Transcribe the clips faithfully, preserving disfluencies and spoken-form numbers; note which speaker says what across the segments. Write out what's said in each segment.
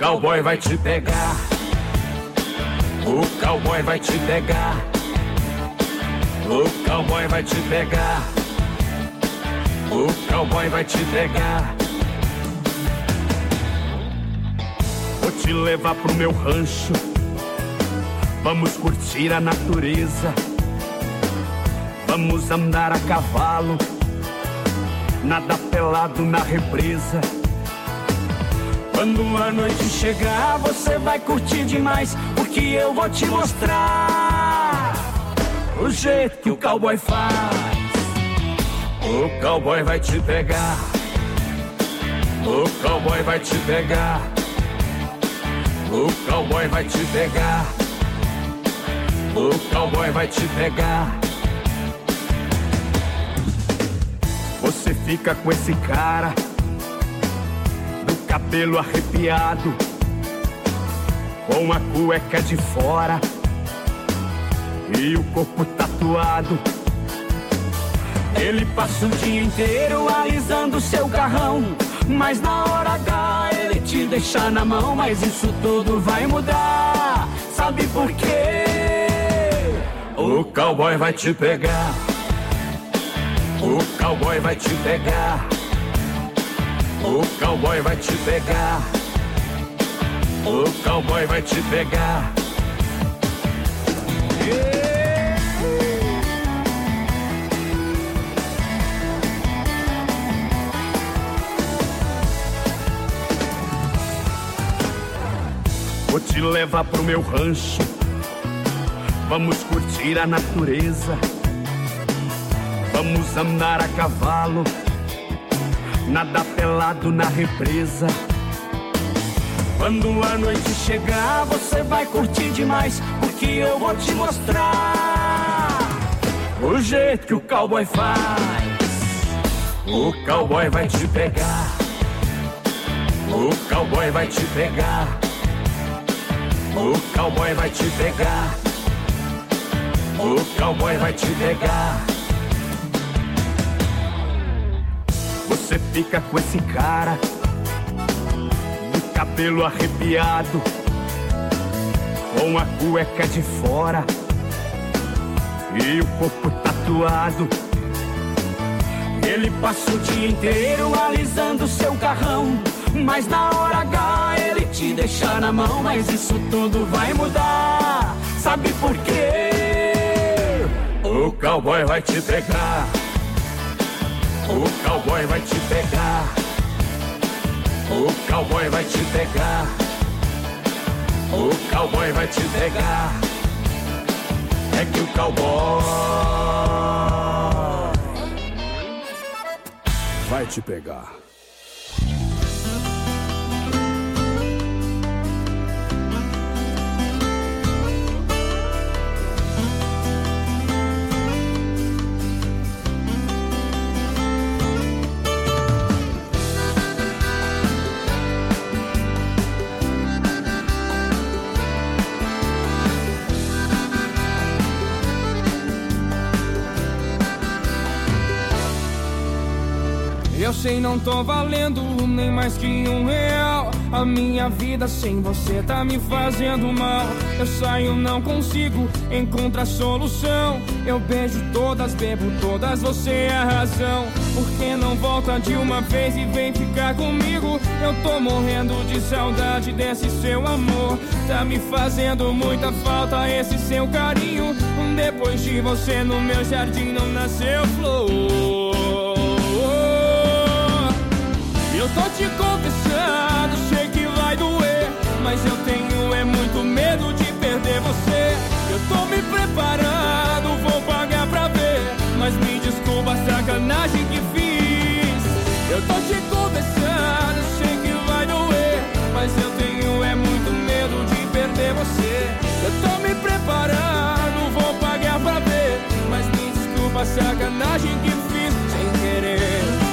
Speaker 1: cowboy vai te pegar. O cowboy vai te pegar. O cowboy vai te pegar. O cowboy vai te pegar. Vou te levar pro meu rancho. Vamos curtir a natureza. Vamos andar a cavalo. Nada pelado na represa. Quando a noite chegar, você vai curtir demais, porque eu vou te mostrar o jeito que o cowboy faz. O cowboy vai te pegar. O cowboy vai te pegar. O cowboy vai te pegar. O cowboy vai te pegar. Você fica com esse cara, do cabelo arrepiado, com a cueca de fora e o corpo tatuado. Ele passa o dia inteiro alisando seu carrão, mas na hora H ele te deixa na mão. Mas isso tudo vai mudar, sabe por quê? O cowboy vai te pegar. O cowboy vai te pegar. O cowboy vai te pegar. O cowboy vai te pegar. Yeah. Vou te levar pro meu rancho. Vamos curtir a natureza. Vamos andar a cavalo. Nada pelado na represa. Quando a noite chegar, você vai curtir demais, porque eu vou te mostrar o jeito que o cowboy faz. O cowboy vai te pegar. O cowboy vai te pegar. O cowboy vai te pegar. O cowboy vai te pegar. Você fica com esse cara, do cabelo arrepiado, com a cueca de fora e o corpo tatuado. Ele passa o dia inteiro alisando seu carrão, mas na hora H ele te deixa na mão. Mas isso tudo vai mudar, sabe por quê? O cowboy vai te pegar. O cowboy vai te pegar. O cowboy vai te pegar. O cowboy vai te pegar. É que o cowboy vai te pegar.
Speaker 2: Eu sei, não tô valendo nem mais que um real. A minha vida sem você tá me fazendo mal. Eu saio, não consigo encontrar solução. Eu beijo todas, bebo todas, você é a razão. Por que não volta de uma vez e vem ficar comigo? Eu tô morrendo de saudade desse seu amor. Tá me fazendo muita falta esse seu carinho. Depois de você no meu jardim não nasceu flor. Eu tô te confessando, sei que vai doer, mas eu tenho é muito medo de perder você. Eu tô me preparando, vou pagar pra ver, mas me desculpa a sacanagem que fiz. Eu tô te confessando, sei que vai doer, mas eu tenho é muito medo de perder você. Eu tô me preparando, vou pagar pra ver, mas me desculpa a sacanagem que fiz sem querer.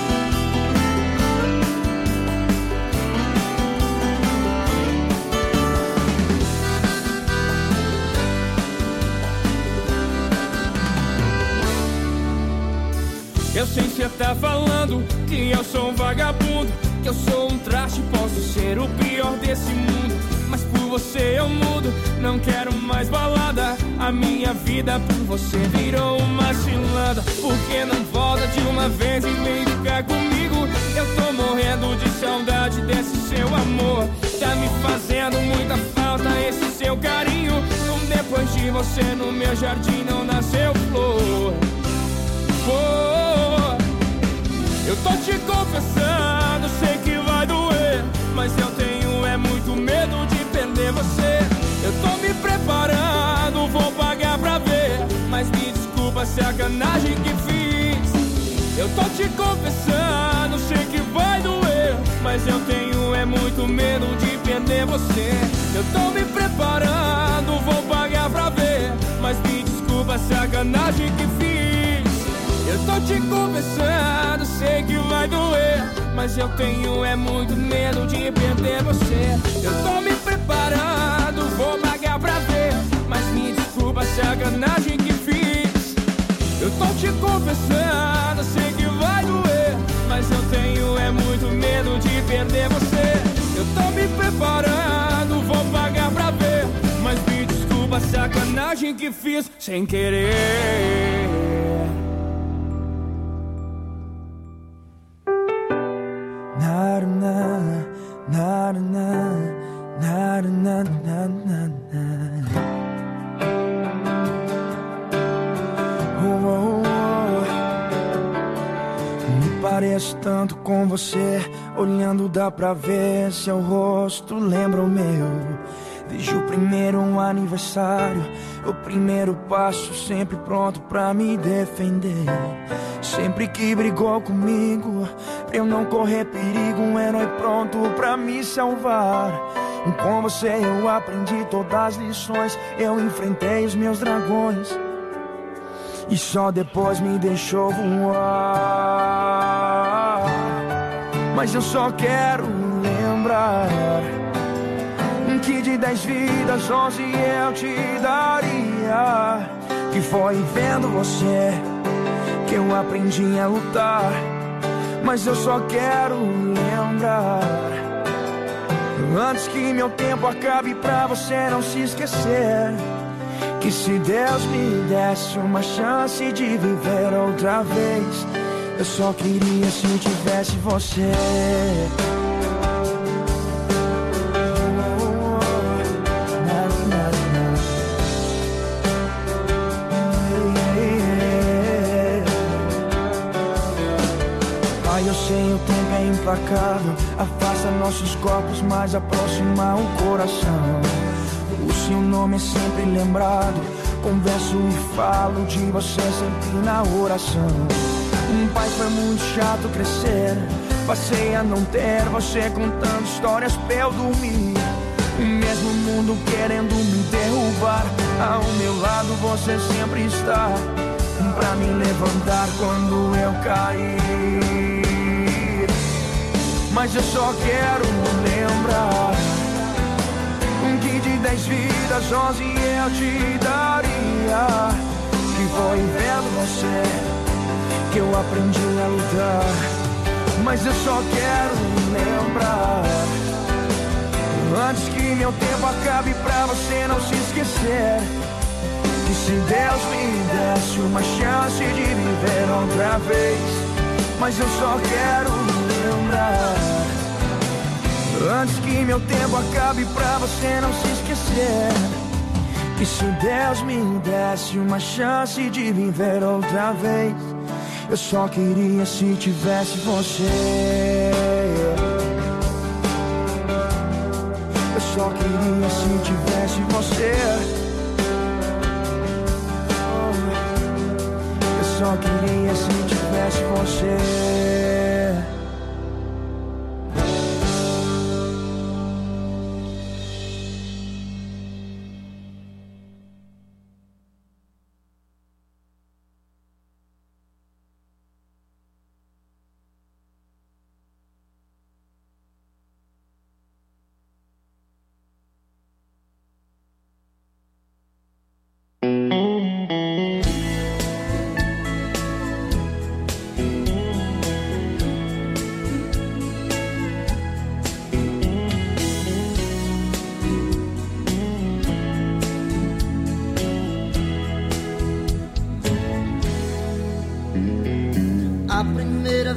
Speaker 2: Eu sei que cê tá falando que eu sou um vagabundo, que eu sou um traste, posso ser o pior desse mundo, mas por você eu mudo. Não quero mais balada, a minha vida por você virou uma cilada. Por que não volta de uma vez e vem ficar comigo? Eu tô morrendo de saudade desse seu amor. Tá me fazendo muita falta esse seu carinho. Depois de você no meu jardim não nasceu flor. Oh, eu tô te confessando, sei que vai doer, mas eu tenho é muito medo de perder você. Eu tô me preparando, vou pagar pra ver, mas me desculpa a sacanagem que fiz. Eu tô te confessando, sei que vai doer, mas eu tenho é muito medo de perder você. Eu tô me preparando, vou pagar pra ver, mas me desculpa a sacanagem que fiz. Eu tô te confessando, sei que vai doer, mas eu tenho é muito medo de perder você. Eu tô me preparando, vou pagar pra ver, mas me desculpa a sacanagem que fiz. Eu tô te confessando, sei que vai doer, mas eu tenho é muito medo de perder você. Eu tô me preparando, vou pagar pra ver, mas me desculpa a sacanagem que fiz sem querer.
Speaker 3: Na na na na na na na na na. Oh, oh, oh. Me pareço tanto com você, olhando dá pra ver seu rosto lembra o meu. Desde o primeiro aniversário, o primeiro passo, sempre pronto pra me defender. Sempre que brigou comigo, pra eu não correr perigo, um herói pronto pra me salvar. E com você eu aprendi todas as lições, eu enfrentei os meus dragões, e só depois me deixou voar. Mas eu só quero lembrar que de dez vidas, onze eu te daria. Que foi vendo você que eu aprendi a lutar. Mas eu só quero lembrar, antes que meu tempo acabe, pra você não se esquecer, que se Deus me desse uma chance de viver outra vez, eu só queria se tivesse você. Eu sei, o tempo é implacável, afasta nossos corpos, mas aproxima o coração. O seu nome é sempre lembrado, converso e falo de você sempre na oração. Um pai foi muito chato crescer, passei a não ter você contando histórias pra eu dormir. O mesmo mundo querendo me derrubar, ao meu lado você sempre está, pra me levantar quando eu cair. Mas eu só quero lembrar que de dez vidas, onze eu te daria. Que foi vendo você que eu aprendi a lutar. Mas eu só quero lembrar, antes que meu tempo acabe, pra você não se esquecer, que se Deus me desse uma chance de viver outra vez. Mas eu só quero lembrar, antes que meu tempo acabe, pra você não se esquecer, que se Deus me desse uma chance de viver outra vez, eu só queria se tivesse você. Eu só queria se tivesse você. Eu só queria se tivesse você.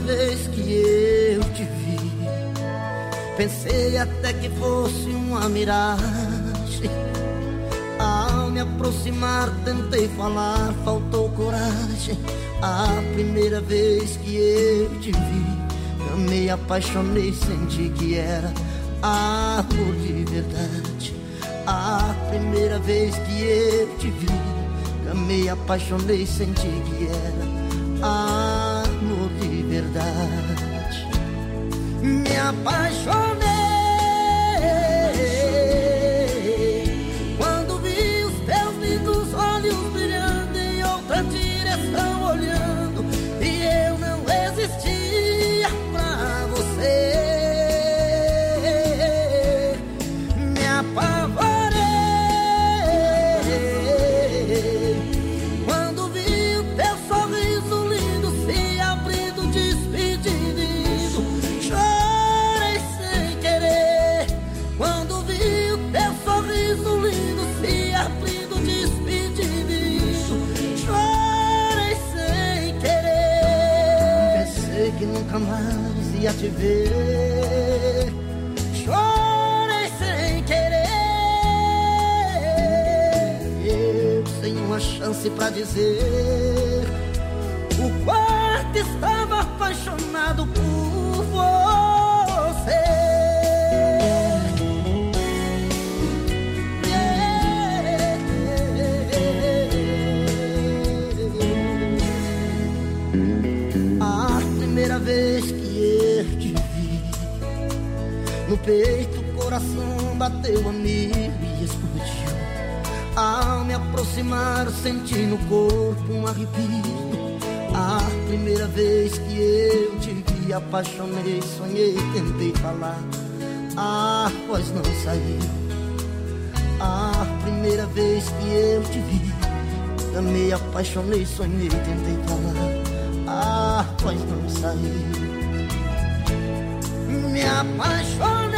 Speaker 4: vez que eu te vi, pensei até que fosse uma miragem. Ao me aproximar tentei falar, faltou coragem. A primeira vez que eu te vi, amei, apaixonei, senti que era amor de verdade. A primeira vez que eu te vi, amei, apaixonei, senti que era amor de verdade. Me apaixonei quando vi os teus lindos olhos brilhando em outra direção olhando, e eu não existia pra você. Me apavorei quando vi o teu sorriso lindo se abrindo, despedindo. Chorei sem querer quando vi o teu sorriso lindo se abrindo, despedindo. Chorei sem querer, pensei que nunca mais ia te ver. Chorei sem querer, eu sem uma chance pra dizer o quanto estava apaixonado por você. A primeira vez que eu te vi, no peito o coração bateu a mil e explodiu. Ao me aproximar senti no corpo um arrepio. A primeira vez que eu te vi, apaixonei, sonhei, tentei falar, a voz não saiu. A primeira vez que eu te vi, amei, apaixonei, sonhei, tentei falar, a voz não saiu. Me apaixonei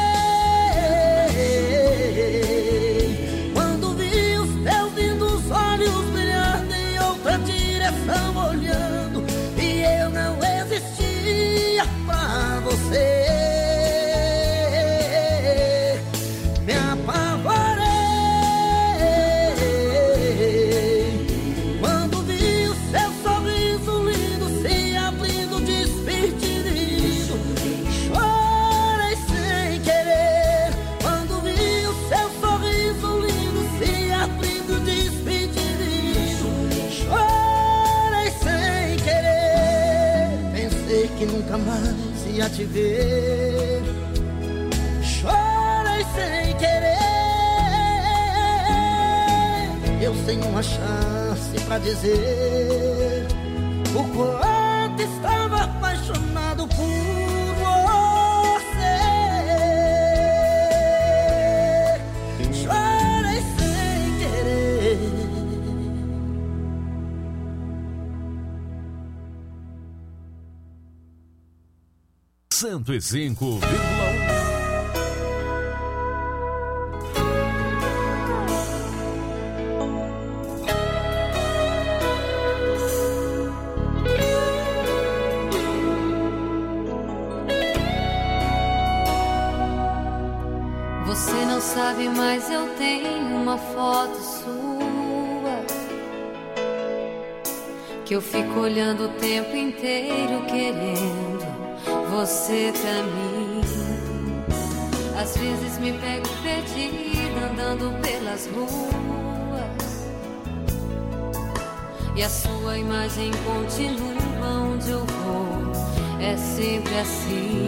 Speaker 4: quando vi os teus lindos olhos brilhando em outra direção olhando, e eu não existia pra você. Me apavorei quando vi o seu sorriso lindo se abrindo, despedindo. Chorei sem querer quando vi o seu sorriso lindo se abrindo, despedindo. Chorei sem querer, pensei que nunca mais ia te ver. Chorei sem querer, eu sem uma chance pra dizer o quanto estava apaixonado por você. Chorei sem querer.
Speaker 5: cento e cinco vírgula um.
Speaker 6: Você não sabe, mas eu tenho uma foto sua que eu fico olhando o tempo inteiro querendo você pra mim. Às vezes me pego perdida andando pelas ruas e a sua imagem continua onde eu vou. É sempre assim.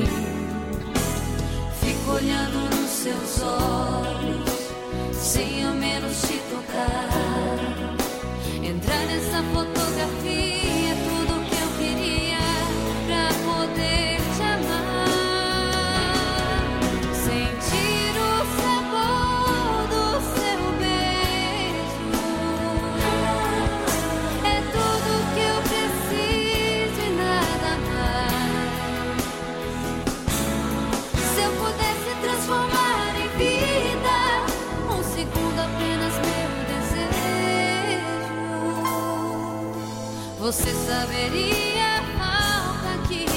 Speaker 6: Fico olhando nos seus olhos sem ao menos te tocar. Entrar nessa fotografia é tudo que eu queria pra poder te amar. Sentir o sabor do seu beijo é tudo que eu preciso e nada mais. Se eu pudesse transformar em vida um segundo apenas meu desejo, você saberia a falta que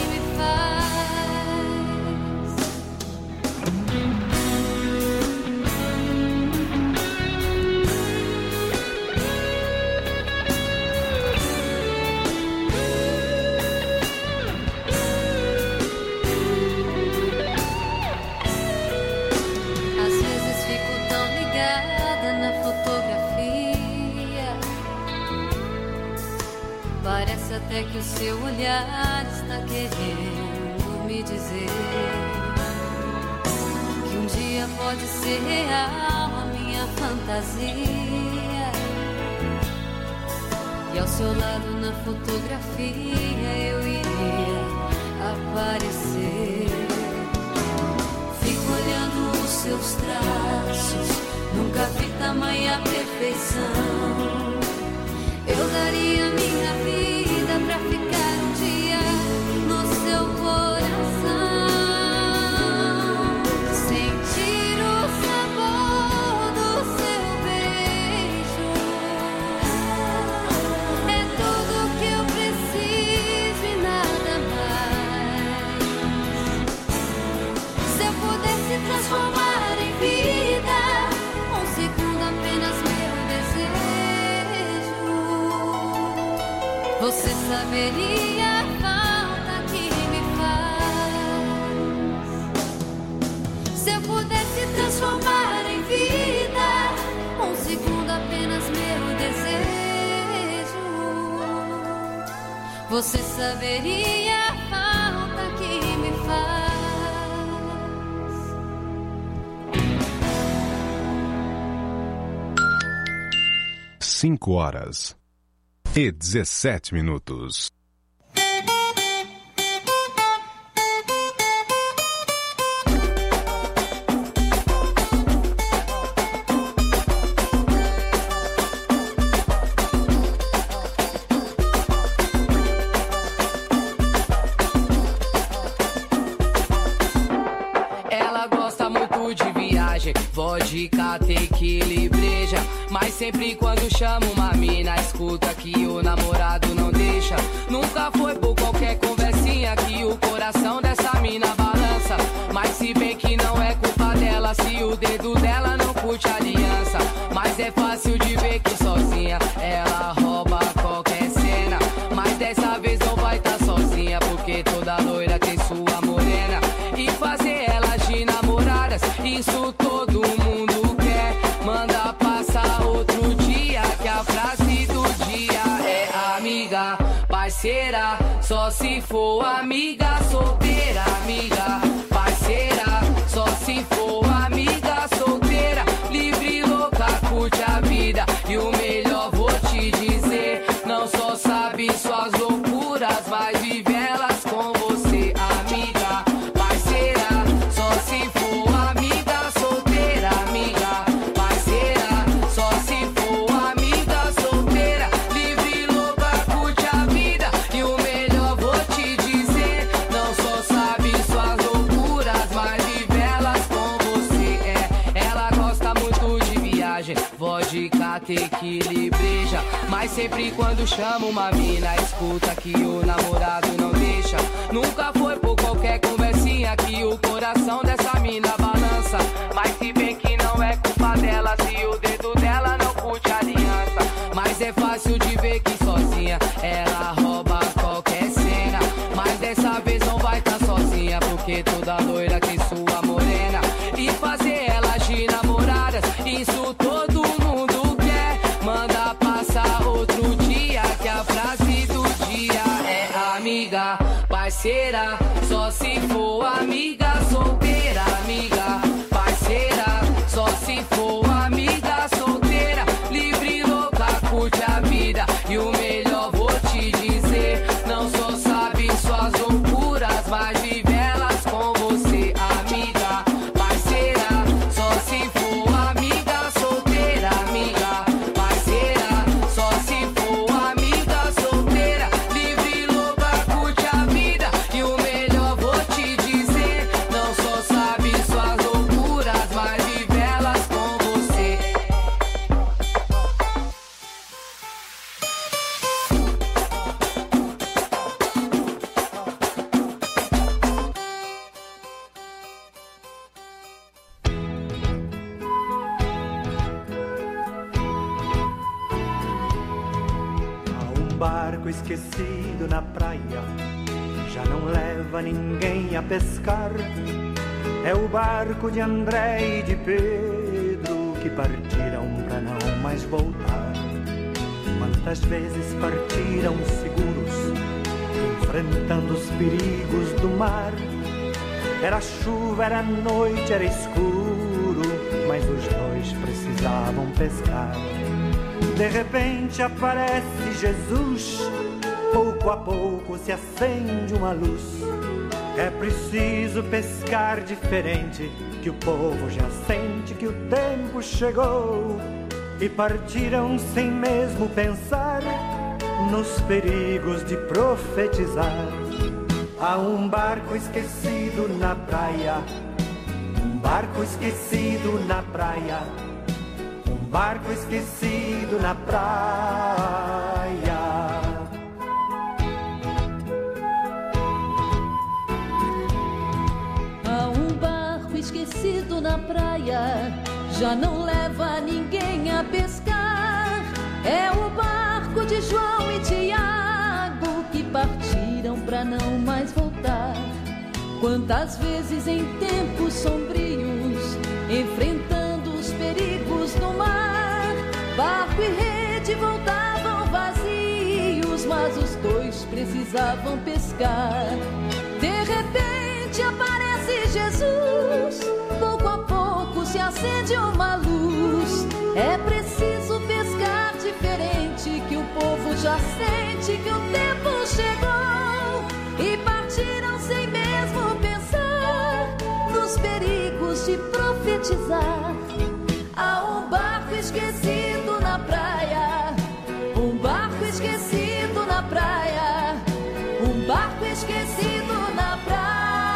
Speaker 6: Parece até que o seu olhar está querendo me dizer que um dia pode ser real a minha fantasia. E ao seu lado na fotografia eu iria aparecer. Fico olhando os seus traços, nunca vi tamanha perfeição. Eu daria minha vida pra ficar um dia no seu coração, sentir o sabor do seu beijo. É tudo que eu preciso e nada mais. Se eu pudesse transformar em vida um segundo apenas meu desejo, você saberia a falta que me faz. Se eu pudesse transformar em vida um segundo apenas meu desejo, você saberia a falta que me faz.
Speaker 5: Cinco horas e dezessete minutos.
Speaker 7: Ela gosta muito de viagem, vodka, tequila e breja. Mas sempre quando chama uma mina, escuta que o namorado não deixa. Nunca foi por qualquer conversinha que o coração dessa mina balança. Mas se bem que não é culpa dela, se o dedo dela não curte a aliança. Mas é fácil de ver que sozinha ela rouba qualquer cena. Mas dessa vez não vai tá sozinha, porque toda loira tem sua morena. E fazer elas de namoradas, isso todo mundo quer. Manda passar outro dia, que a frase do dia é amiga, parceira. Só se for amiga solteira, amiga, parceira. Só se for amiga solteira, livre, louca, curte a vida. E o melhor vou te dizer, não só sabe suas loucuras, mas vive elas com você, amiga, parceira. Só se for amiga solteira, amiga, parceira. Só se for amiga solteira, livre, louca, curte a vida. E o melhor vou te dizer, não só sabe suas loucuras, mas vive elas com você. É, ela gosta muito de viagem, vodka, tequila e breja. Mas sempre quando chama uma mina, escuta que o namorado não deixa. Nunca foi por qualquer conversinha que o coração dessa mina balança. Mas se bem que não é culpa dela, se o dedo dela não curte a aliança. Mas é fácil de ver que sozinha ela rouba qualquer cena. Mas dessa vez não vai tá sozinha, porque toda loira tem sua morena. E fazer elas de namoradas, isso todo mundo quer. Manda passar outro dia, que a frase do dia é amiga, parceira. Só se for amiga solteira, amiga, parceira. Só se for amiga solteira, livre, louca, curte a vida. E o melhor vou te dizer, não só sabe suas loucuras, mas vive elas com você, amiga, parceira. Só se for amiga solteira, amiga, parceira. Só se for amiga solteira, livre, louca, curte a vida. E o melhor vou te dizer, não só sabe suas loucuras, mas vive elas com você.
Speaker 3: Há um barco esquecido na praia, já não leva ninguém a pescar. É o barco de André e de Pedro, que partiram pra não mais voltar. Quando
Speaker 8: Quantas vezes partiram seguros, enfrentando os perigos do mar. Era chuva, era noite, era escuro, mas os dois precisavam pescar. De repente aparece Jesus, pouco a pouco se acende uma luz. É preciso pescar diferente, que o povo já sente que o tempo chegou. E partiram sem mesmo pensar nos perigos de profetizar. Há um barco esquecido na praia, um barco esquecido na praia, um barco esquecido na praia.
Speaker 9: Há um barco esquecido na praia, já não leva ninguém a pescar. É o barco de João e Tiago, que partiram pra não mais voltar. Quantas vezes em tempos sombrios, enfrentando os perigos do mar, barco e rede voltavam vazios, mas os dois precisavam pescar. De repente aparece Jesus, pouco a pouco se acende uma luz. É preciso pescar diferente, que o povo já sente que o tempo chegou. E partiram sem mesmo pensar nos perigos de profetizar. Há um barco esquecido na praia, um barco esquecido na praia, um barco esquecido na praia.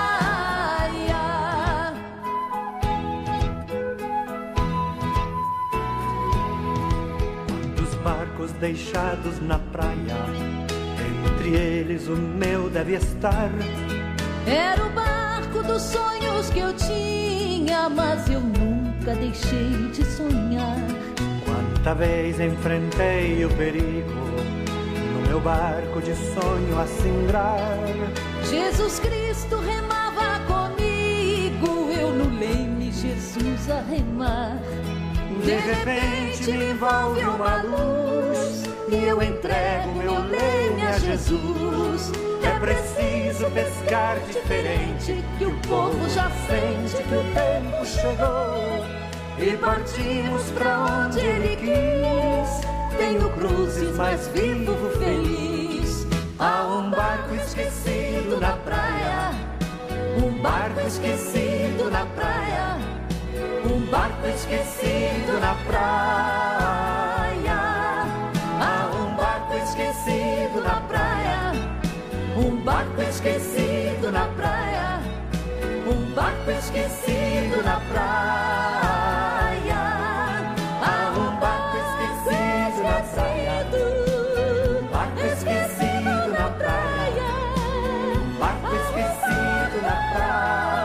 Speaker 8: Barcos deixados na praia, entre eles o meu deve estar.
Speaker 9: Era o barco dos sonhos que eu tinha, mas eu nunca deixei de sonhar.
Speaker 8: Quanta vez enfrentei o perigo, no meu barco de sonho a singrar.
Speaker 9: Jesus Cristo remava comigo, eu no leme, Jesus a remar.
Speaker 8: De repente me envolve uma luz e eu entrego meu leme a Jesus. É preciso pescar diferente, que o povo já sente que o tempo chegou. E partimos pra onde Ele quis. Tenho cruzes, mas vivo feliz. Há um barco esquecido na praia, um barco esquecido na praia, um barco esquecido na praia. Há um barco esquecido na praia, um barco esquecido na praia, um barco esquecido na praia. Há um barco esquecido na praia, um barco esquecido na praia, um barco esquecido na praia.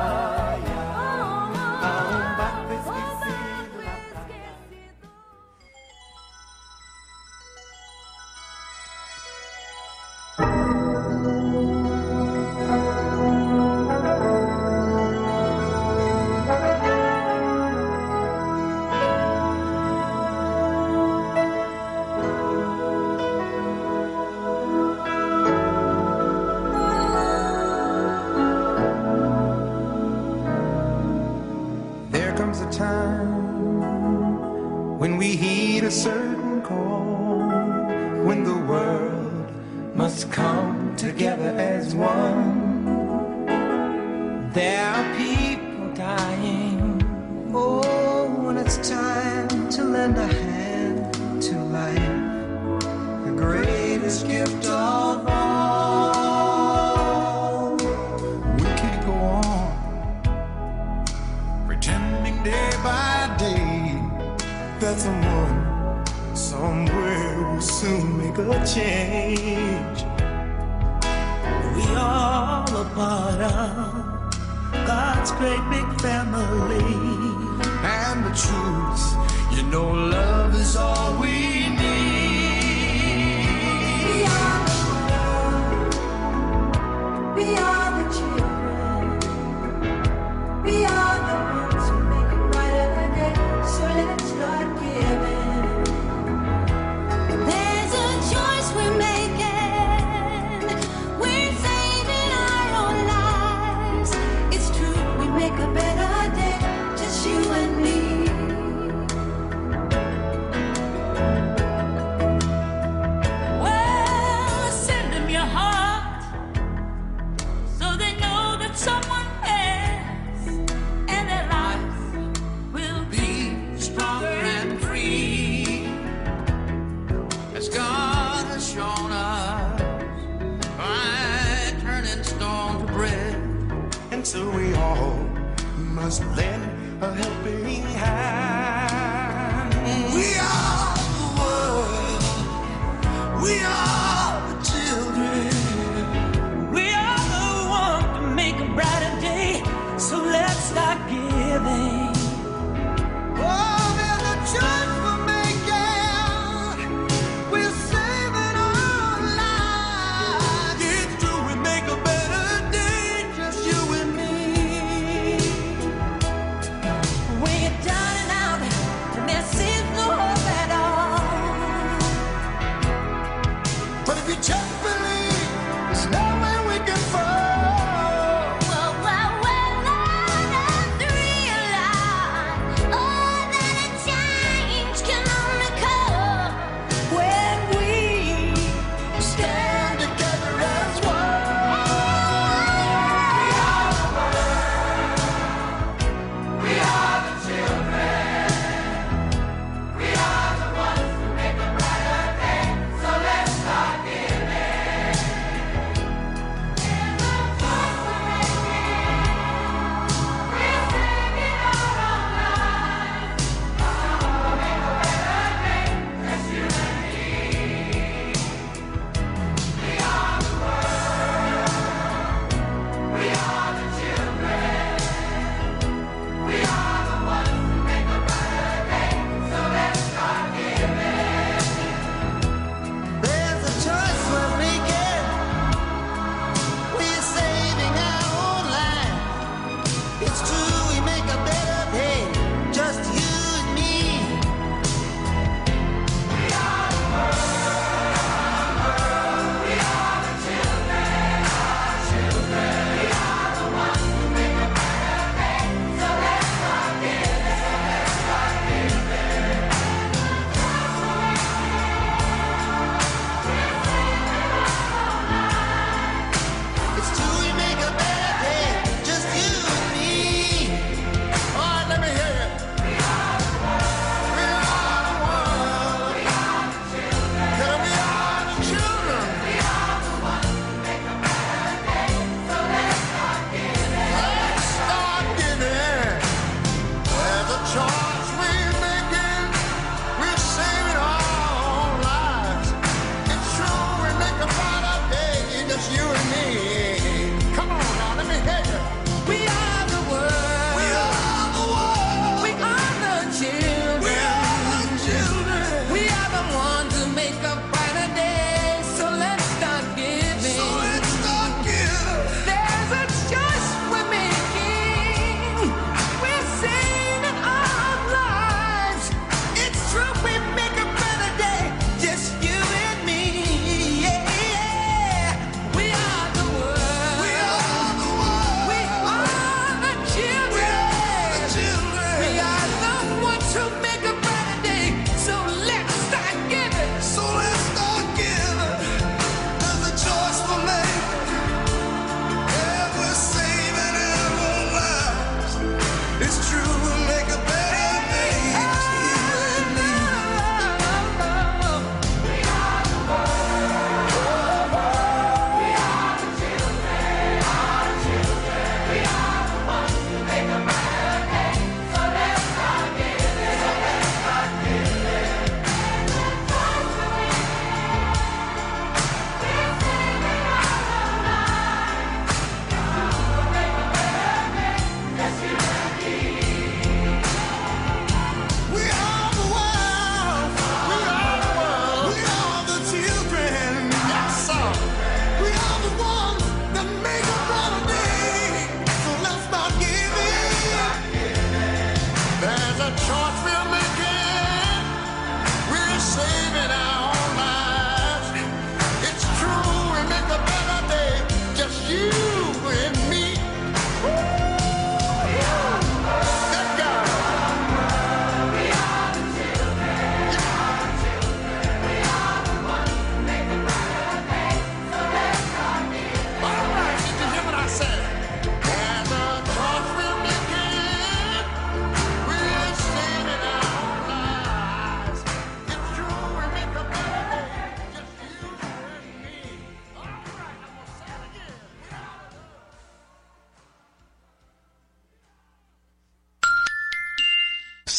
Speaker 3: A certain call, when the world must come together as one. There are people dying. Oh, when it's time to lend a hand to life, the greatest gift of all. We can't go on pretending day by day that someone somewhere will soon make a change. We are a part of God's great big family. And the truth, you know, love is all we need. We are the world. We are the children. We are the ones who make it brighter than day. So let's start giving. Then us lend a helping hand. We are the world. We are the children.
Speaker 10: We are the one to make a brighter day. So let's start giving.
Speaker 3: Oh, there's a choice we're making. We're saving our lives. It's true, we make a better day, just you and me.
Speaker 10: When you're down and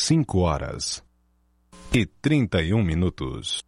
Speaker 11: cinco horas e trinta e um minutos.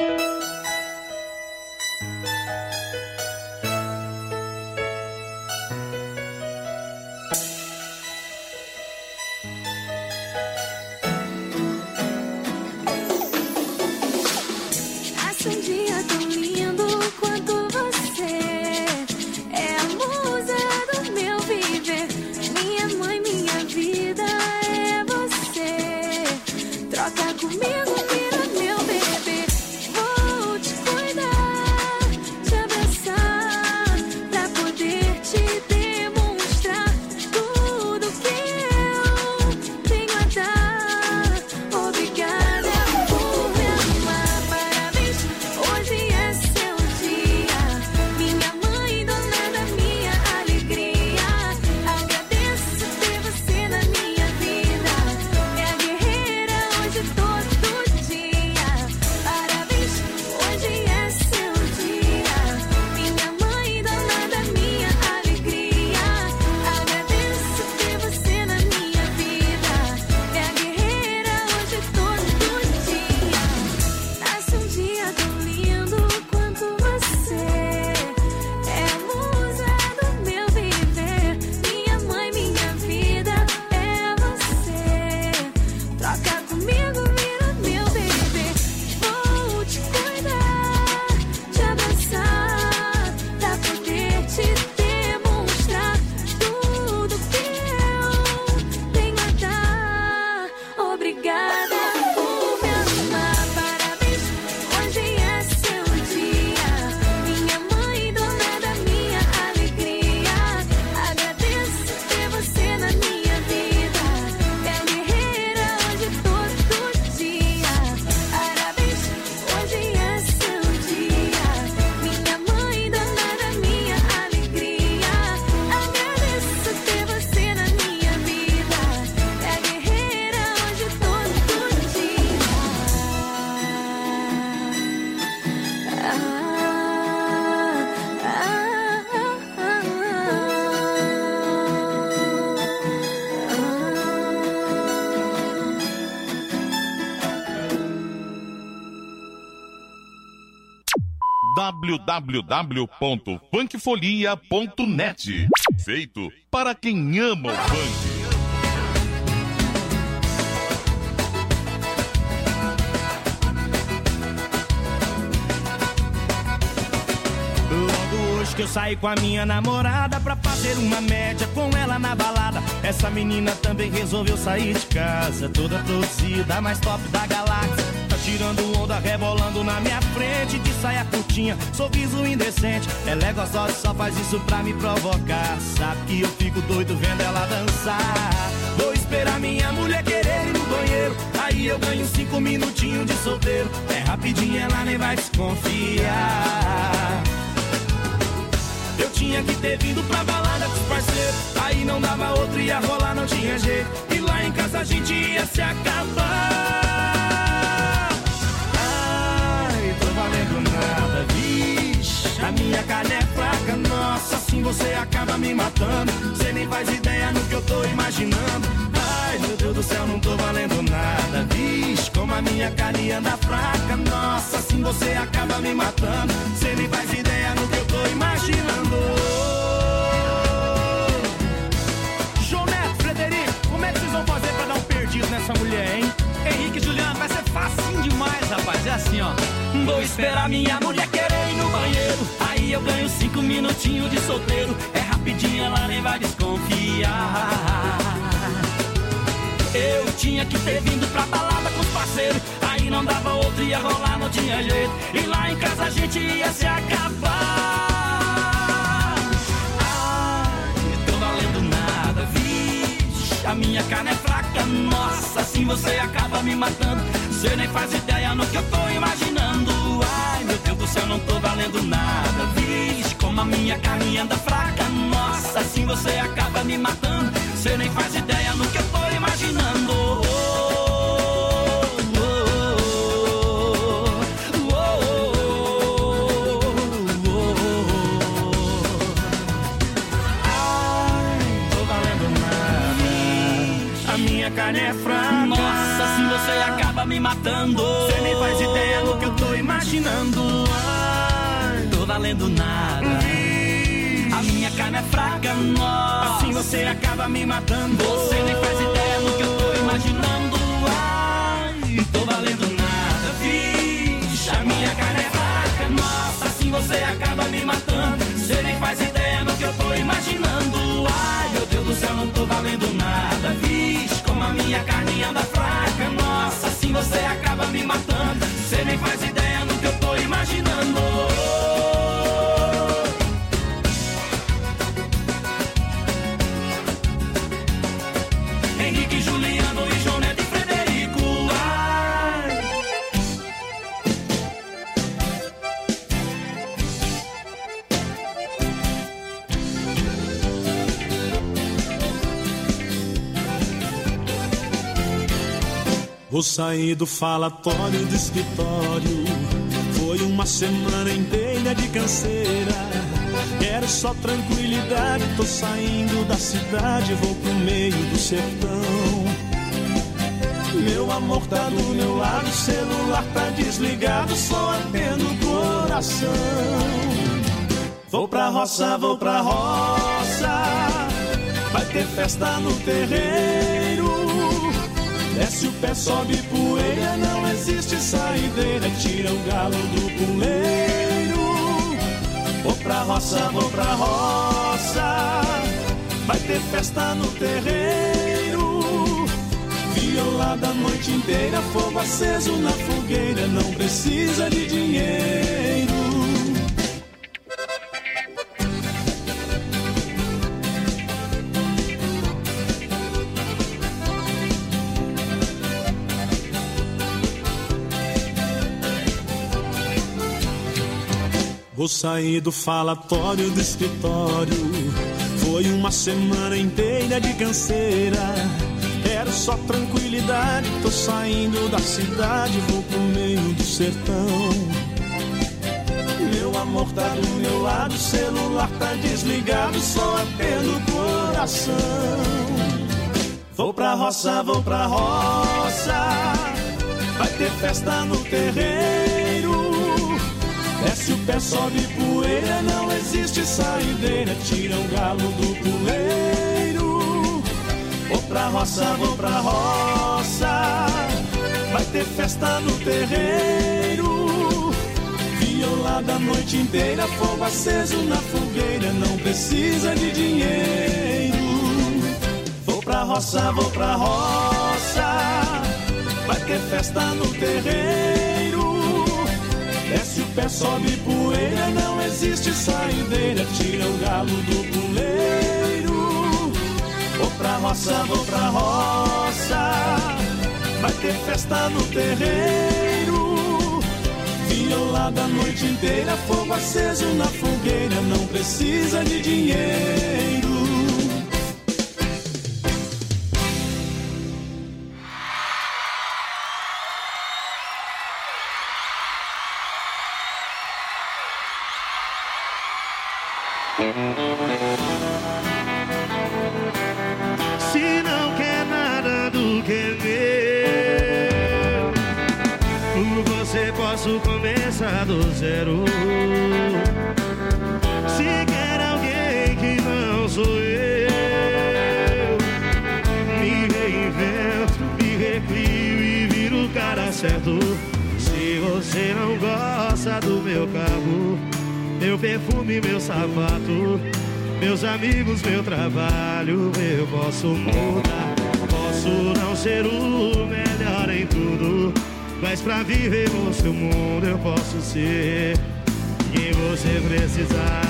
Speaker 12: w w w ponto funkfolia ponto net. Feito para quem ama o funk.
Speaker 2: Que eu saí com a minha namorada pra fazer uma média com ela na balada. Essa menina também resolveu sair de casa, toda produzida, mais top da galáxia. Tá tirando onda, rebolando na minha frente, de saia curtinha, sorriso indecente. Ela é gostosa, só faz isso pra me provocar. Sabe que eu fico doido vendo ela dançar. Vou esperar minha mulher querer ir no banheiro, aí eu ganho cinco minutinhos de solteiro. É rapidinho, ela nem vai desconfiar. Eu tinha que ter vindo pra balada com os parceiros, aí não dava outro, ia rolar, não tinha jeito. E lá em casa a gente ia se acabar. Ai, tô valendo nada, vixe. A minha carne é fraca, nossa, assim você acaba me matando. Cê nem faz ideia no que eu tô imaginando. Ai, meu Deus do céu, não tô valendo nada, vixe. Como a minha carne anda fraca, nossa, assim você acaba me matando. Cê nem faz ideia no que eu tô imaginando. João Neto, Frederico, como é que vocês vão fazer pra dar um perdido nessa mulher, hein?
Speaker 13: Henrique e Juliano, vai ser facinho demais, rapaz. É assim, ó.
Speaker 2: Vou esperar minha mulher querer ir no banheiro, aí eu ganho cinco minutinhos de solteiro. É rapidinho, ela nem vai desconfiar. Eu tinha que ter vindo pra balada com os parceiros, aí não dava outro, ia rolar, não tinha jeito. E lá em casa a gente ia se acabar. Ai, tô valendo nada, vixe. A minha carne é fraca, nossa, assim você acaba me matando. Cê nem faz ideia no que eu tô imaginando. Ai, meu Deus do céu, não tô valendo nada, vixe. Como a minha carne anda fraca, nossa, assim você acaba me matando. Cê nem faz ideia no que eu tô imaginando. Ai, tô valendo nada. A minha carne é fraca. Nossa.
Speaker 10: matando. Cê nem faz ideia do que eu tô imaginando. Ai, tô valendo nada. A minha carne é fraca, nossa, assim você acaba me matando. Você nem faz ideia do que eu tô imaginando. Ai, tô valendo nada, vixe. A minha carne é fraca, nossa, assim você acaba me matando. Você nem faz ideia do que eu tô imaginando. Ai, meu Deus do céu, não tô valendo nada, vixe. Como a minha carne anda fraca, nossa, assim você acaba me matando. Você nem faz ideia do que eu tô imaginando. Henrique, Juliano e João Neto e Frederico. Ai.
Speaker 14: Vou sair do falatório do escritório. Foi uma semana inteira de canseira. Quero só tranquilidade. Tô saindo da cidade, vou pro meio do sertão. Meu amor tá do meu lado, celular tá desligado, só atendo o coração. Vou pra roça, vou pra roça. Vai ter festa no terreiro. Desce o pé, sobe poeira, não existe saideira. Tira o galo do puleiro. Vou pra roça, vou pra roça. Vai ter festa no terreiro. Violada a noite inteira, fogo aceso na fogueira. Não precisa de dinheiro. Vou sair do falatório do escritório. Foi uma semana inteira de canseira. Quero só tranquilidade. Tô saindo da cidade, vou pro meio do sertão. Meu amor tá do meu lado, celular tá desligado, só atendo o coração. Vou pra roça, vou pra roça. Vai ter festa no terreiro. Desce o pé, sobe poeira, não existe saideira. Tira o galo do puleiro. Vou pra roça, vou pra roça. Vai ter festa no terreiro. Violada a noite inteira, fogo aceso na fogueira. Não precisa de dinheiro. Vou pra roça, vou pra roça. Vai ter festa no terreiro. Desce o pé, sobe poeira, não existe saideira. Tira o galo do puleiro. Vou pra roça, vou pra roça. Vai ter festa no terreiro. Violada a noite inteira, fogo aceso na fogueira. Não precisa de dinheiro.
Speaker 15: Se não quer nada do que meu, por você posso começar do zero. Se quer alguém que não sou eu, me reinvento, me recrio e viro o cara certo. Se você não gosta do meu carro, meu perfume, meu sapato, meus amigos, meu trabalho, eu posso mudar. Posso não ser o melhor em tudo, mas pra viver no seu mundo eu posso ser quem você precisar.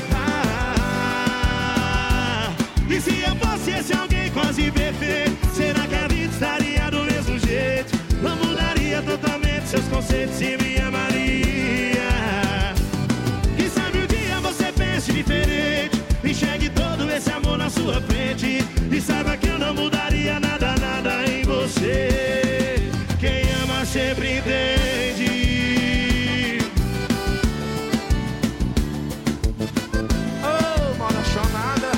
Speaker 15: Ah, e se eu fosse esse alguém quase perfeito, será que a vida estaria do mesmo jeito? Não mudaria totalmente seus conceitos e me amaria. Diferente, enxergue todo esse amor na sua frente e saiba que eu não mudaria nada, nada em você. Quem ama sempre entende.
Speaker 3: Oh, mal apaixonada.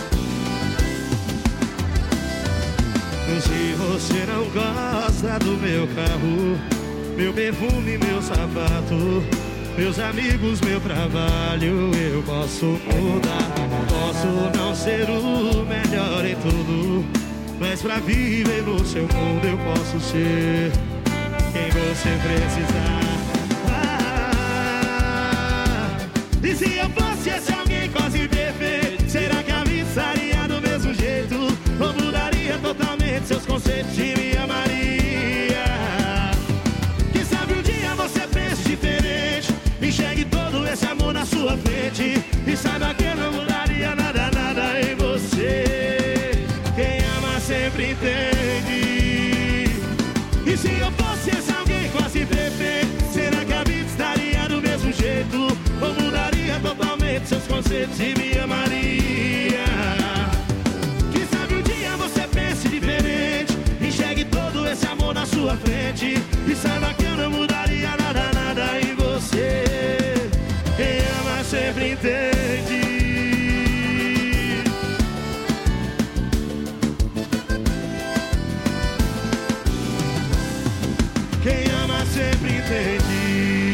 Speaker 15: Se você não gosta do meu carro, meu perfume, meu sapato, meus amigos, meu trabalho. Eu posso mudar, posso não ser o melhor em tudo, mas pra viver no seu mundo eu posso ser quem você precisar. Ah, e se eu fosse esse alguém quase perfeito, será que a vida estaria do mesmo jeito? Ou mudaria totalmente seus conceitos de me amaria? Quem sabe um dia você pense diferente, enxergue todo esse amor na sua frente e saiba que eu não mudaria nada, nada em você. Quem ama sempre entende. E se eu fosse esse alguém quase perfeito, será que a vida estaria do mesmo jeito? Ou mudaria totalmente seus conceitos e me amaria? Quem sabe um dia você pense diferente, enxergue todo esse amor na sua frente e saiba que eu não mudaria nada, nada em você. Quem ama sempre entende. Quem ama sempre entende.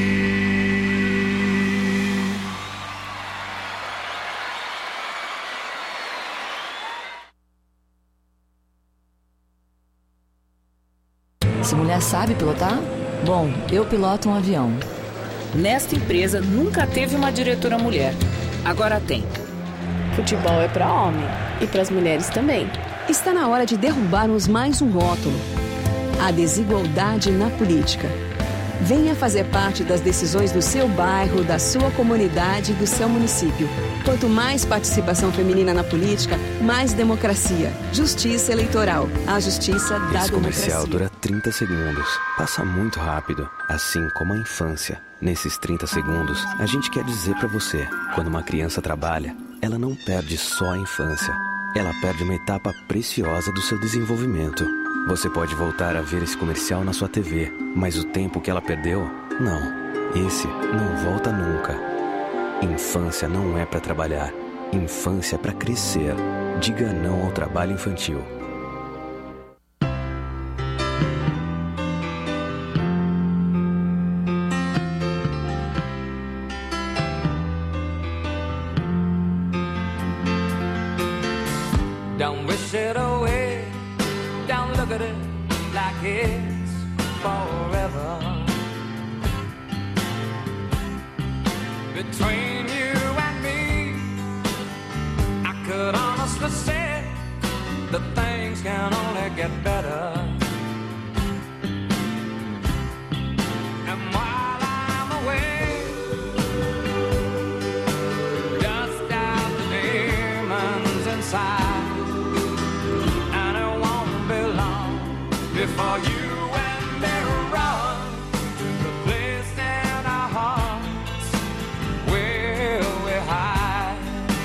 Speaker 16: Essa mulher sabe pilotar? Bom, eu piloto um avião.
Speaker 17: Nesta empresa nunca teve uma diretora mulher. Agora tem.
Speaker 18: Futebol é para homem e para as mulheres também.
Speaker 19: Está na hora de derrubarmos mais um rótulo: a desigualdade na política. Venha fazer parte das decisões do seu bairro, da sua comunidade e do seu município. Quanto mais participação feminina na política, mais democracia. Justiça eleitoral. A justiça da
Speaker 20: Esse comercial
Speaker 19: democracia.
Speaker 20: dura trinta segundos. Passa muito rápido, assim como a infância. Nesses trinta segundos, a gente quer dizer pra você: quando uma criança trabalha, ela não perde só a infância. Ela perde uma etapa preciosa do seu desenvolvimento. Você pode voltar a ver esse comercial na sua T V, mas o tempo que ela perdeu, não. Esse não volta nunca. Infância não é pra trabalhar. Infância é pra crescer. Diga não ao trabalho infantil.
Speaker 2: Don't wish it away, don't look at it like it's forever. Between you and me, I could honestly say that things can only get better. And while I'm away, dust out the demons inside. Before you and me run to the place in our hearts where we hide.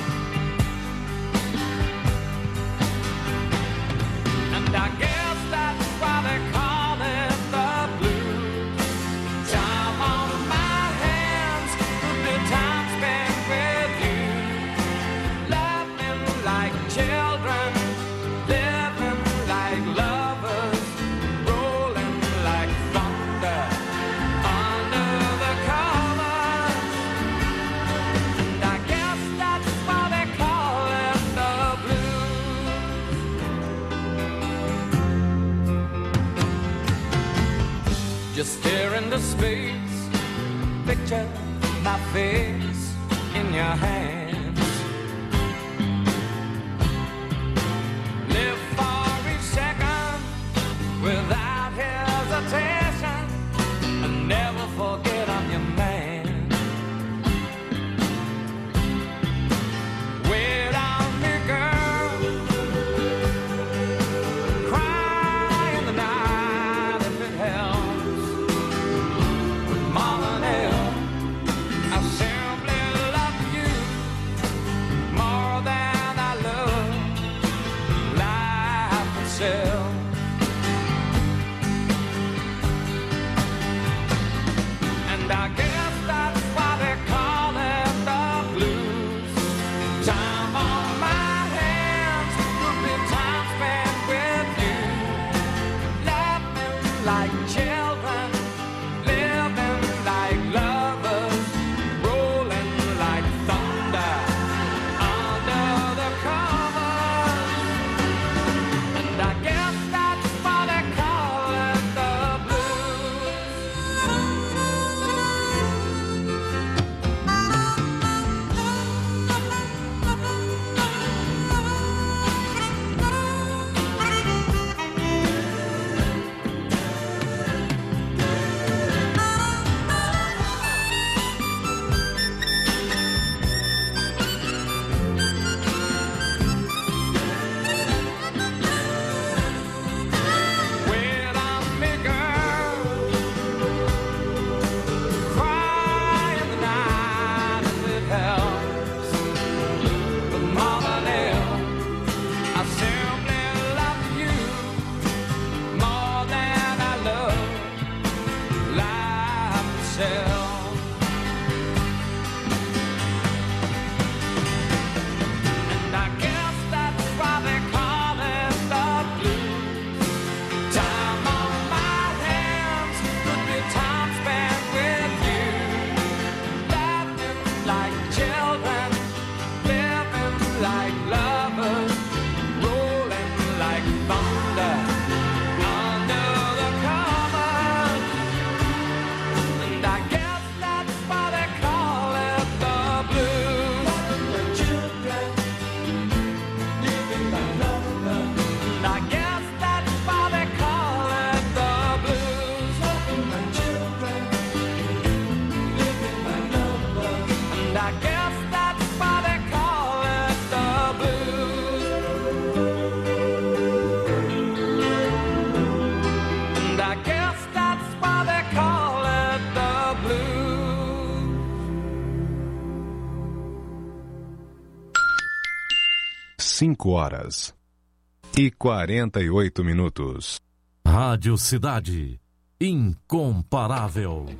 Speaker 2: And I guess that's why they call it the blues. Time on my hands, the time spent with you, laughing like children, living like lovers. Just stare into space, picture my face in your hands. Live for each second without hesitation, and never forget I'm your man. Wait on me, girl, cry in the night if it helps. And I guess that's why they call it the blues. Time on my hands could be time spent with you, laughing like children, céu. And I guess that's why they call it the blues. Time on my hands could be time spent with you, laughing like children, living like lovers, rolling like thunder under the covers. And I guess that's why they call it the blues. The children living like lovers. And I guess that's why they call it the blues. The children living like lovers. And I guess that's why they call it the blues. And I guess that's why they call it the blues.
Speaker 11: Cinco horas e quarenta e oito minutos.
Speaker 5: Rádio Cidade. Incomparável.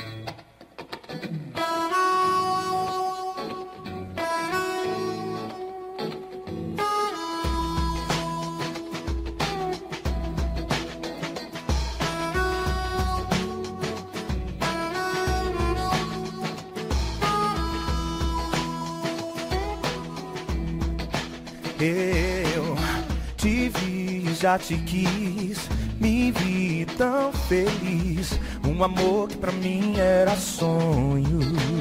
Speaker 3: Eu te vi, já te quis, me vi tão feliz. Um amor que pra mim era sonho.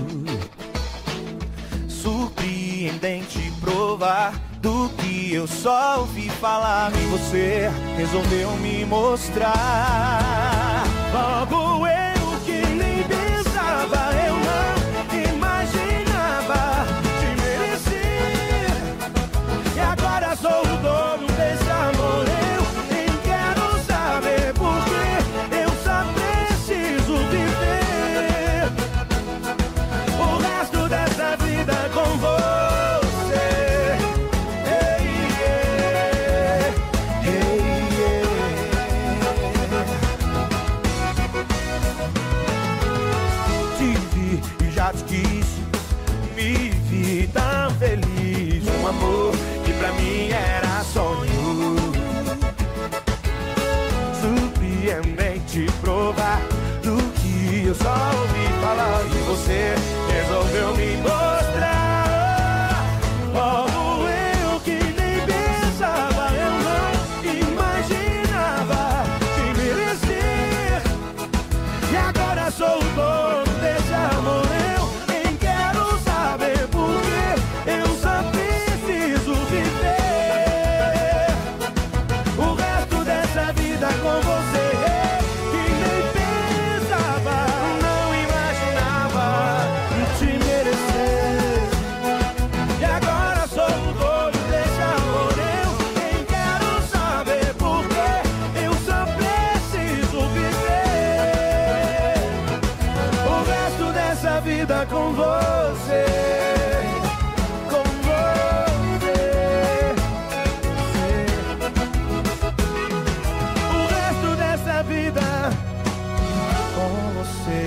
Speaker 3: Surpreendente provar do que eu só ouvi falar. E você resolveu me mostrar. Logo eu que nem pensava, eu não imaginava te merecer. E agora sou o dono desse amor. Eu nem quero saber por que eu só preciso viver o resto dessa vida com você. Hey, yeah. Hey, yeah. Te vi e já te quis, me vi tão feliz. Um amor que pra mim era sonho. Surpreendente provar do que eu só ouvi falar. E você resolveu me mostrar. Logo eu que nem pensava, eu não imaginava te merecer. E agora sou o dono desse amor. Eu nem quero saber por que eu só preciso viver o resto dessa vida com você. Que nem pensava, não imaginava te merecer. E agora sou o dono desse amor. Eu nem quero saber por que eu só preciso viver o resto dessa vida com você. Com você. O resto dessa vida com você.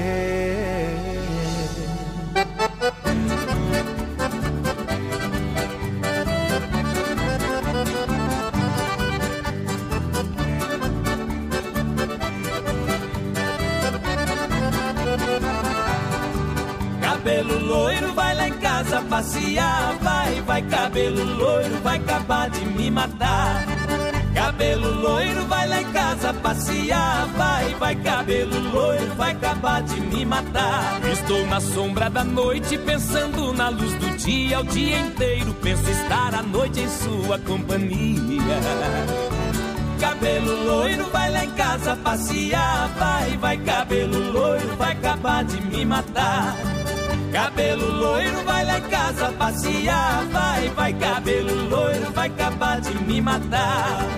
Speaker 10: Cabelo loiro, vai lá em casa passear. Vai, vai, cabelo loiro, vai acabar de me matar. Cabelo loiro, vai lá em casa passear. Vai, vai, cabelo loiro, vai acabar de me matar. Estou na sombra da noite, pensando na luz do dia. O dia inteiro penso estar à noite em sua companhia. Cabelo loiro, vai lá em casa passear. Vai, vai, cabelo loiro, vai acabar de me matar. Cabelo loiro, vai lá em casa passear. Vai, vai, cabelo loiro, vai acabar de me matar.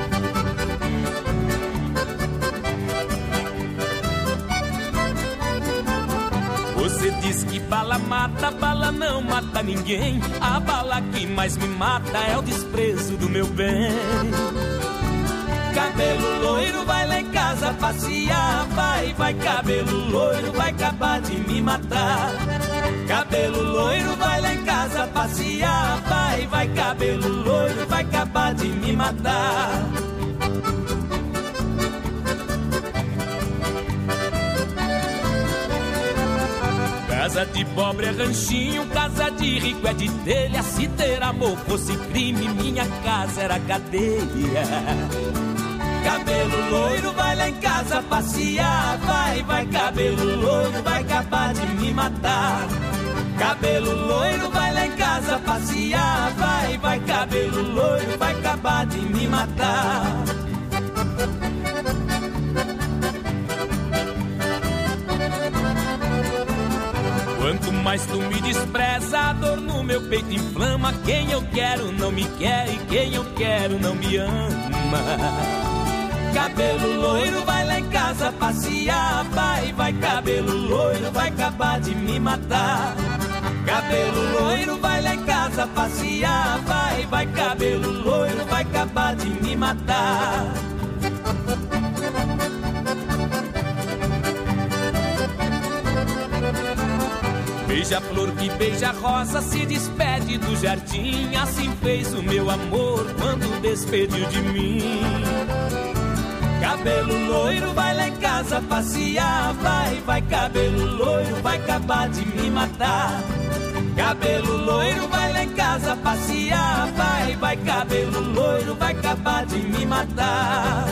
Speaker 10: Você diz que bala mata, bala não mata ninguém. A bala que mais me mata é o desprezo do meu bem.
Speaker 2: Cabelo loiro, vai lá em casa passear. Vai, vai, cabelo loiro, vai acabar de me matar. Cabelo loiro, vai lá em casa passear. Vai, vai, cabelo loiro, vai acabar de me matar. Casa de pobre é ranchinho, casa de rico é de telha. Se ter amor fosse crime, minha casa era cadeia. Cabelo loiro, vai lá em casa passear. Vai, vai, cabelo loiro, vai acabar de me matar. Cabelo loiro, vai lá em casa passear. Vai, vai, cabelo loiro, vai acabar de me matar. Quanto mais tu me despreza, a dor no meu peito inflama. Quem eu quero não me quer e quem eu quero não me ama. Cabelo loiro, vai lá em casa passear. Vai, vai, cabelo loiro, vai acabar de me matar. Cabelo loiro, vai lá em casa passear. Vai, vai, cabelo loiro, vai acabar de me matar. Beija-flor que beija rosa se despede do jardim. Assim fez o meu amor quando despediu de mim. Cabelo loiro, vai lá em casa passear. Vai, vai, cabelo loiro, vai acabar de me matar. Cabelo loiro, vai lá em casa passear. Vai, vai, cabelo loiro, vai acabar de me matar.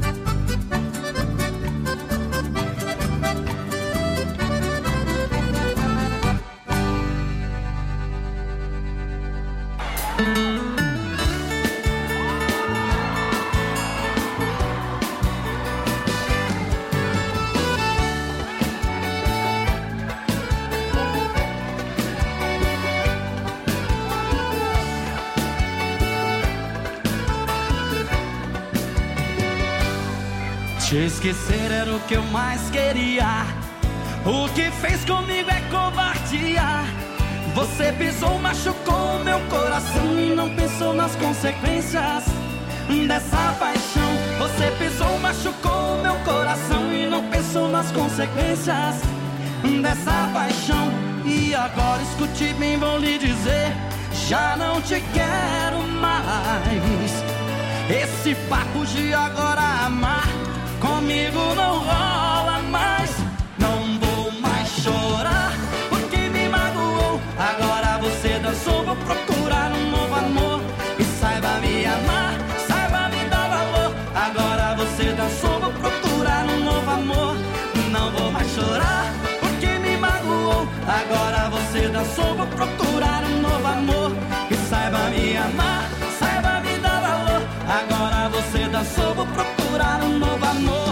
Speaker 10: Te esquecer era o que eu mais queria. O que fez comigo é covardia. Você pisou, machucou meu coração e não pensou nas consequências dessa paixão. Você pisou, machucou meu coração e não pensou nas consequências dessa paixão. E agora escute bem, vou lhe dizer, já não te quero mais. Esse papo de agora amar comigo não rola mais. Não vou mais chorar porque me magoou. Agora você dançou, vou procurar um novo amor. E saiba me amar, saiba me dar valor. Agora você dançou, vou procurar um novo amor. Não vou mais chorar porque me magoou. Agora você dançou, vou procurar um novo amor. E saiba me amar, saiba me dar valor. Agora você dançou, vou procurar um novo amor.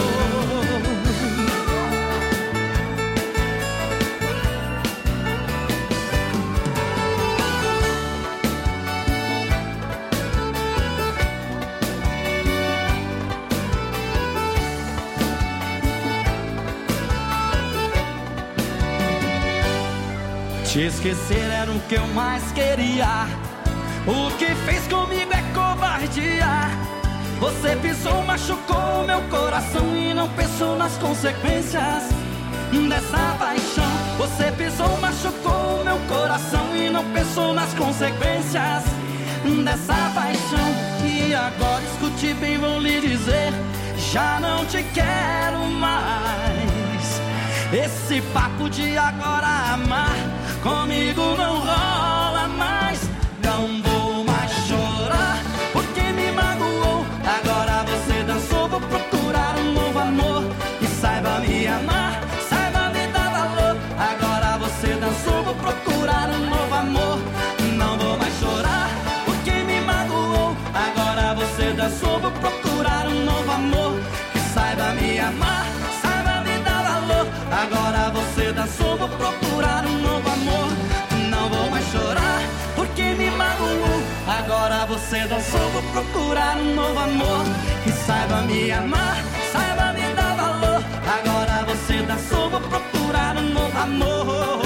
Speaker 10: Te esquecer era o que eu mais queria. O que fez comigo é covardia. Você pisou, machucou meu coração e não pensou nas consequências dessa paixão. Você pisou, machucou meu coração e não pensou nas consequências dessa paixão. E agora escute bem, vou lhe dizer, já não te quero mais. Esse papo de agora amar comigo não rola mais. Não vou mais chorar porque me magoou. Agora você dançou, vou procurar um novo amor. E saiba me amar, saiba me dar valor. Agora você dançou, vou procurar um novo amor. Não vou mais chorar porque me magoou. Agora você dançou, vou procurar um novo amor. E saiba me amar, saiba me dar valor. Agora você dançou, vou procurar um novo amor. Não vou mais chorar porque me magoou. Agora você dançou, vou procurar um novo amor. E saiba me amar, saiba me dar valor. Agora você dançou, vou procurar um novo amor.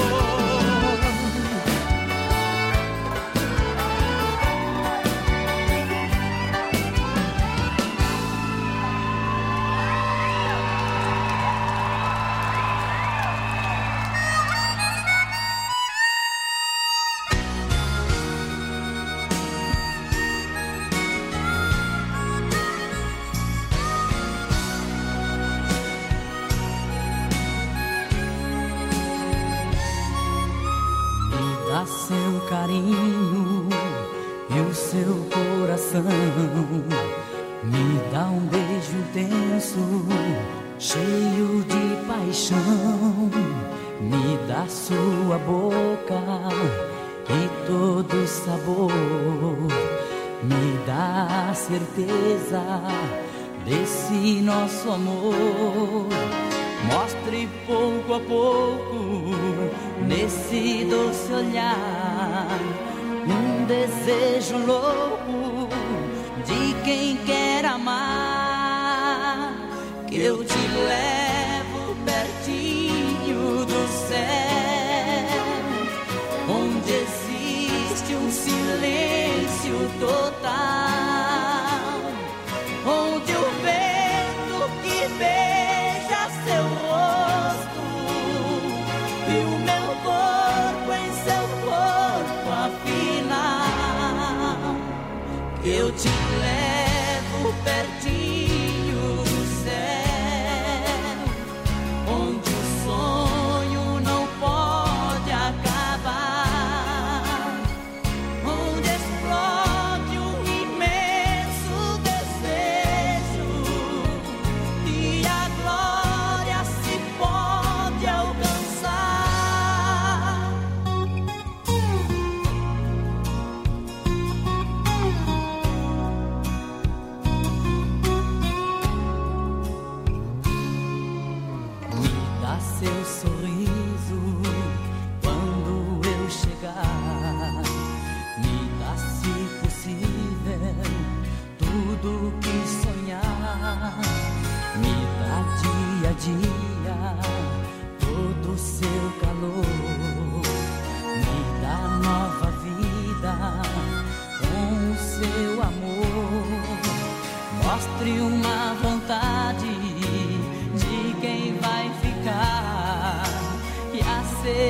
Speaker 21: dá seu carinho e o seu coração, me dá um beijo intenso, cheio de paixão, me dá sua boca e todo sabor, me dá a certeza desse nosso amor. Mostre pouco a pouco nesse doce olhar um desejo louco de quem quer amar, que eu te levo pertinho do céu, onde existe um silêncio total, onde o vento que beija seu rosto e o meu corpo em seu corpo afinal, que eu te levo pertinho do céu, onde o sonho não pode acabar, onde explode um imenso desejo e a glória se pode alcançar. Me dá seu sorriso quando eu chegar, me dá, se possível, tudo que sonhar, me dá dia a dia todo o seu calor, me dá nova vida com o seu amor. Mostre uma vontade de quem vai ficar e a ser